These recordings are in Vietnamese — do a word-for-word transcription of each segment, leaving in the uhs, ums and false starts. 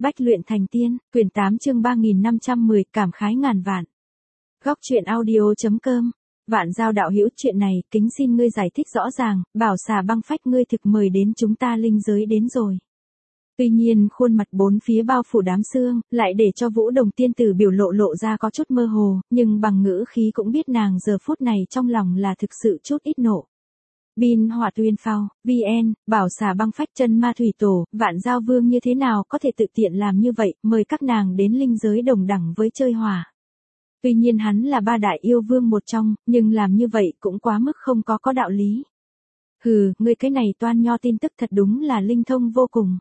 Bách luyện thành tiên, quyển tám chương ba nghìn năm trăm mười, cảm khái ngàn vạn. Góc truyện audio.com. Vạn Giao đạo hữu, chuyện này, kính xin ngươi giải thích rõ ràng, bảo xà băng phách ngươi thực mời đến chúng ta linh giới đến rồi. Tuy nhiên khuôn mặt bốn phía bao phủ đám sương, lại để cho Vũ Đồng tiên tử biểu lộ lộ ra có chút mơ hồ, nhưng bằng ngữ khí cũng biết nàng giờ phút này trong lòng là thực sự chút ít nộ. Bin Hỏa Tuyên Phao, vê en, bảo xà băng phách chân ma thủy tổ, Vạn Giao vương như thế nào có thể tự tiện làm như vậy, mời các nàng đến linh giới đồng đẳng với chơi hỏa. Tuy nhiên hắn là ba đại yêu vương một trong, nhưng làm như vậy cũng quá mức không có có đạo lý. Hừ, ngươi cái này toan nho tin tức thật đúng là linh thông vô cùng.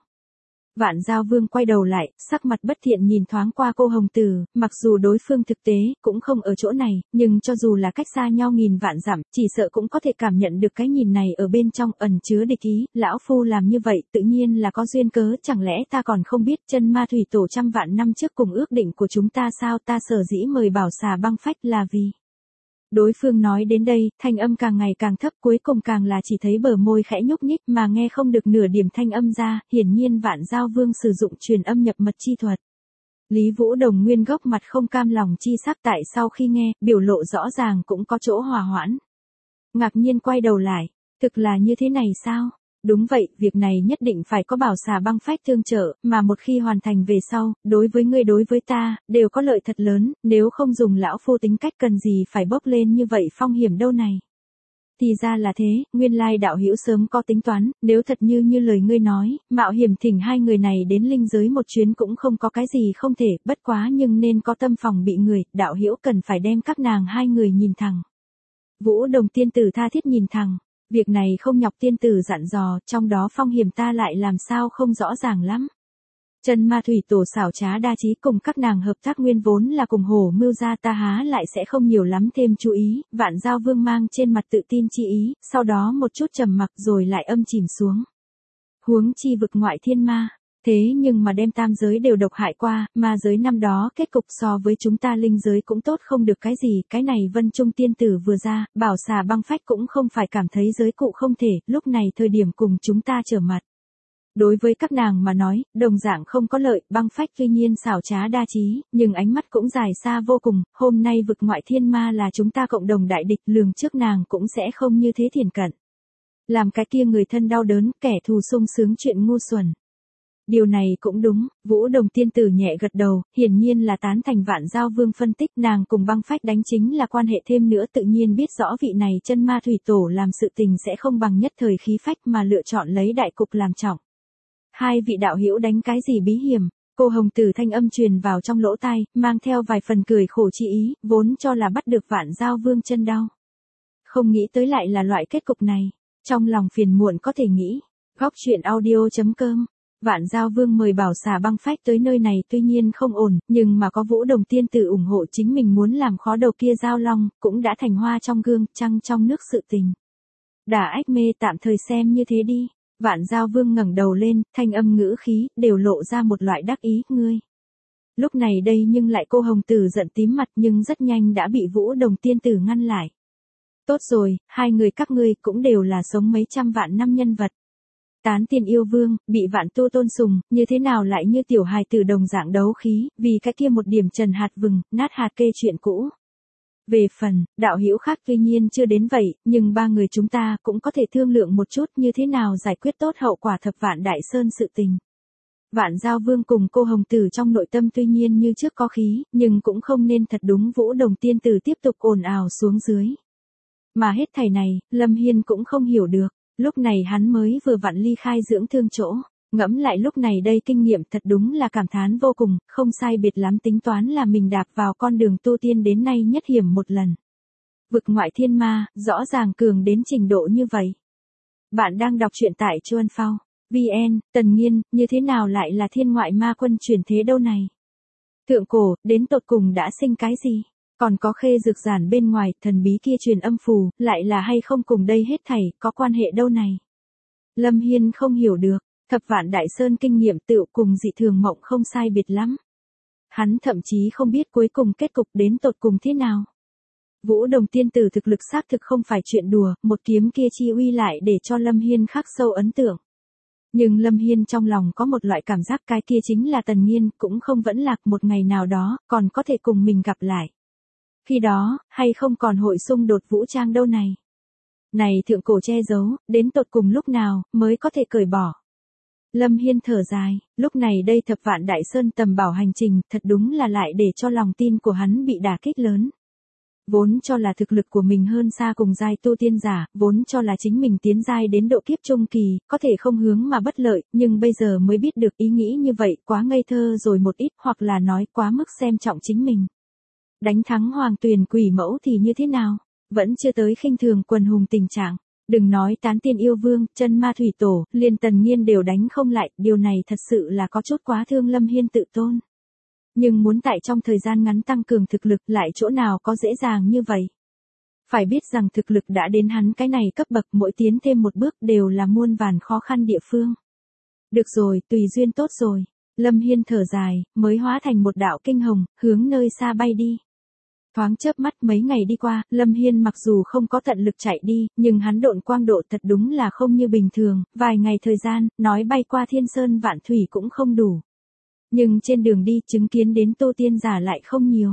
Vạn Giao vương quay đầu lại, sắc mặt bất thiện nhìn thoáng qua cô hồng tử, mặc dù đối phương thực tế cũng không ở chỗ này, nhưng cho dù là cách xa nhau nghìn vạn dặm, chỉ sợ cũng có thể cảm nhận được cái nhìn này ở bên trong ẩn chứa địch ý. Lão phu làm như vậy tự nhiên là có duyên cớ, chẳng lẽ ta còn không biết chân ma thủy tổ trăm vạn năm trước cùng ước định của chúng ta sao? Ta sở dĩ mời bảo xà băng phách là vì... Đối phương nói đến đây, thanh âm càng ngày càng thấp, cuối cùng càng là chỉ thấy bờ môi khẽ nhúc nhích mà nghe không được nửa điểm thanh âm ra, hiển nhiên Vạn Giao vương sử dụng truyền âm nhập mật chi thuật. Lý Vũ Đồng nguyên gốc mặt không cam lòng chi sắc, tại sau khi nghe, biểu lộ rõ ràng cũng có chỗ hòa hoãn. Ngạc nhiên quay đầu lại, thực là như thế này sao? Đúng vậy, việc này nhất định phải có bảo xà băng phách tương trợ, mà một khi hoàn thành về sau, đối với ngươi đối với ta, đều có lợi thật lớn, nếu không dùng lão phu tính cách cần gì phải bốc lên như vậy phong hiểm đâu này. Thì ra là thế, nguyên lai đạo hữu sớm có tính toán, nếu thật như như lời ngươi nói, mạo hiểm thỉnh hai người này đến linh giới một chuyến cũng không có cái gì không thể, bất quá nhưng nên có tâm phòng bị người, đạo hữu cần phải đem các nàng hai người nhìn thẳng. Vũ Đồng tiên tử tha thiết nhìn thẳng. Việc này không nhọc tiên tử dặn dò, trong đó phong hiểm ta lại làm sao không rõ ràng lắm. Chân ma thủy tổ xảo trá đa trí, cùng các nàng hợp tác nguyên vốn là cùng hổ mưu ra, ta há lại sẽ không nhiều lắm thêm chú ý. Vạn Giao vương mang trên mặt tự tin chi ý, sau đó một chút trầm mặc rồi lại âm chìm xuống. Huống chi vực ngoại thiên ma. Thế nhưng mà đem tam giới đều độc hại qua, ma giới năm đó kết cục so với chúng ta linh giới cũng tốt không được cái gì, cái này Vân Trung tiên tử vừa ra, bảo xà băng phách cũng không phải cảm thấy giới cụ không thể, lúc này thời điểm cùng chúng ta trở mặt. Đối với các nàng mà nói, đồng dạng không có lợi, băng phách tuy nhiên xảo trá đa trí, nhưng ánh mắt cũng dài xa vô cùng, hôm nay vực ngoại thiên ma là chúng ta cộng đồng đại địch, lường trước nàng cũng sẽ không như thế thiển cận. Làm cái kia người thân đau đớn, kẻ thù sung sướng chuyện ngu xuẩn. Điều này cũng đúng, Vũ Đồng tiên tử nhẹ gật đầu, hiển nhiên là tán thành Vạn Giao vương phân tích, nàng cùng băng phách đánh chính là quan hệ, thêm nữa tự nhiên biết rõ vị này chân ma thủy tổ làm sự tình sẽ không bằng nhất thời khí phách mà lựa chọn lấy đại cục làm trọng. Hai vị đạo hữu đánh cái gì bí hiểm? Cô hồng tử thanh âm truyền vào trong lỗ tai, mang theo vài phần cười khổ chi ý, vốn cho là bắt được Vạn Giao vương chân đau. Không nghĩ tới lại là loại kết cục này, trong lòng phiền muộn có thể nghĩ. Góc truyện audio.com. Vạn Giao vương mời bảo xà băng phách tới nơi này tuy nhiên không ổn, nhưng mà có Vũ Đồng tiên tử ủng hộ, chính mình muốn làm khó đầu kia Giao Long, cũng đã thành hoa trong gương, trăng trong nước sự tình. Đả ách mê tạm thời xem như thế đi. Vạn Giao vương ngẩng đầu lên, thanh âm ngữ khí, đều lộ ra một loại đắc ý, ngươi. Lúc này đây nhưng lại cô hồng tử giận tím mặt, nhưng rất nhanh đã bị Vũ Đồng tiên tử ngăn lại. Tốt rồi, hai người các ngươi cũng đều là sống mấy trăm vạn năm nhân vật. Tán tiền yêu vương, bị vạn tu tôn sùng, như thế nào lại như tiểu hài tử đồng dạng đấu khí, vì cái kia một điểm trần hạt vừng, nát hạt kê chuyện cũ. Về phần, đạo hữu khác tuy nhiên chưa đến vậy, nhưng ba người chúng ta cũng có thể thương lượng một chút như thế nào giải quyết tốt hậu quả thập vạn đại sơn sự tình. Vạn Giao vương cùng cô hồng tử trong nội tâm tuy nhiên như trước có khí, nhưng cũng không nên thật đúng Vũ Đồng tiên tử tiếp tục ồn ào xuống dưới. Mà hết thảy này, Lâm Hiên cũng không hiểu được. Lúc này hắn mới vừa vặn ly khai dưỡng thương chỗ, ngẫm lại lúc này đây kinh nghiệm thật đúng là cảm thán vô cùng, không sai biệt lắm tính toán là mình đạp vào con đường tu tiên đến nay nhất hiểm một lần. Vực ngoại thiên ma, rõ ràng cường đến trình độ như vậy. Bạn đang đọc truyện tại Chuan Phao, vê en, Tần Nghiên, như thế nào lại là thiên ngoại ma quân chuyển thế đâu này? Thượng cổ, đến tột cùng đã sinh cái gì? Còn có khê dược giản bên ngoài, thần bí kia truyền âm phù, lại là hay không cùng đây hết thảy, có quan hệ đâu này. Lâm Hiên không hiểu được, thập vạn đại sơn kinh nghiệm tựu cùng dị thường mộng không sai biệt lắm. Hắn thậm chí không biết cuối cùng kết cục đến tột cùng thế nào. Vũ Đồng tiên tử thực lực xác thực không phải chuyện đùa, một kiếm kia chi uy lại để cho Lâm Hiên khắc sâu ấn tượng. Nhưng Lâm Hiên trong lòng có một loại cảm giác cái kia chính là Tần Nghiên, cũng không vẫn lạc một ngày nào đó, còn có thể cùng mình gặp lại. Khi đó, hay không còn hội xung đột vũ trang đâu này. Này thượng cổ che giấu, đến tột cùng lúc nào, mới có thể cởi bỏ. Lâm Hiên thở dài, lúc này đây thập vạn đại sơn tầm bảo hành trình, thật đúng là lại để cho lòng tin của hắn bị đả kích lớn. Vốn cho là thực lực của mình hơn xa cùng giai tu tiên giả, vốn cho là chính mình tiến giai đến độ kiếp trung kỳ, có thể không hướng mà bất lợi, nhưng bây giờ mới biết được ý nghĩ như vậy quá ngây thơ rồi một ít, hoặc là nói quá mức xem trọng chính mình. Đánh thắng hoàng tuyền quỷ mẫu thì như thế nào? Vẫn chưa tới khinh thường quần hùng tình trạng. Đừng nói tán tiên yêu vương, chân ma thủy tổ, liền Tần Nghiên đều đánh không lại, điều này thật sự là có chút quá thương Lâm Hiên tự tôn. Nhưng muốn tại trong thời gian ngắn tăng cường thực lực lại chỗ nào có dễ dàng như vậy. Phải biết rằng thực lực đã đến hắn cái này cấp bậc, mỗi tiến thêm một bước đều là muôn vàn khó khăn địa phương. Được rồi, tùy duyên tốt rồi. Lâm Hiên thở dài, mới hóa thành một đạo kinh hồng, hướng nơi xa bay đi. Thoáng chớp mắt mấy ngày đi qua, Lâm Hiên mặc dù không có tận lực chạy đi, nhưng hắn độn quang độ thật đúng là không như bình thường, vài ngày thời gian, nói bay qua thiên sơn vạn thủy cũng không đủ. Nhưng trên đường đi chứng kiến đến tu tiên giả lại không nhiều.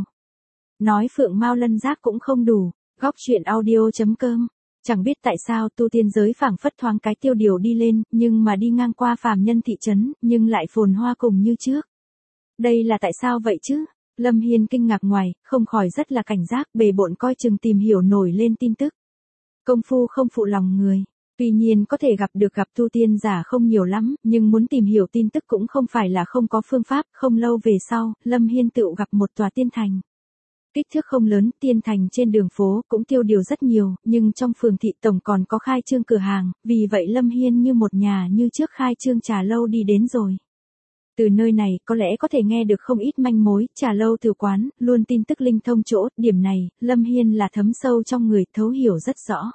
Nói phượng mao lân giác cũng không đủ, góc truyện audio chấm com. Chẳng biết tại sao tu tiên giới phảng phất thoáng cái tiêu điều đi lên, nhưng mà đi ngang qua phàm nhân thị trấn, nhưng lại phồn hoa cùng như trước. Đây là tại sao vậy chứ? Lâm Hiên kinh ngạc ngoài, không khỏi rất là cảnh giác, bề bộn coi chừng tìm hiểu nổi lên tin tức. Công phu không phụ lòng người. Tuy nhiên có thể gặp được gặp tu tiên giả không nhiều lắm, nhưng muốn tìm hiểu tin tức cũng không phải là không có phương pháp. Không lâu về sau, Lâm Hiên tự gặp một tòa tiên thành. Kích thước không lớn, tiên thành trên đường phố cũng tiêu điều rất nhiều, nhưng trong phường thị tổng còn có khai trương cửa hàng, vì vậy Lâm Hiên như một nhà như trước khai trương trà lâu đi đến rồi. Từ nơi này có lẽ có thể nghe được không ít manh mối, trà lâu từ quán, luôn tin tức linh thông chỗ, điểm này, Lâm Hiên là thấm sâu trong người, thấu hiểu rất rõ.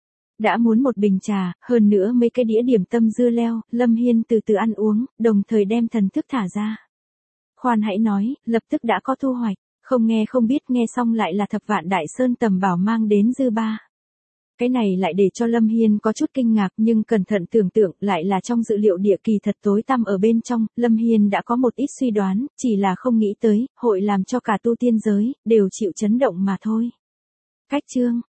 Đã muốn một bình trà, hơn nữa mấy cái đĩa điểm tâm dưa leo, Lâm Hiên từ từ ăn uống, đồng thời đem thần thức thả ra. Khoan hãy nói, lập tức đã có thu hoạch, không nghe không biết, nghe xong lại là thập vạn đại sơn tầm bảo mang đến dư ba. Cái này lại để cho Lâm Hiên có chút kinh ngạc, nhưng cẩn thận tưởng tượng lại là trong dự liệu địa kỳ thật tối tăm ở bên trong, Lâm Hiên đã có một ít suy đoán, chỉ là không nghĩ tới, hội làm cho cả tu tiên giới, đều chịu chấn động mà thôi. Cách chương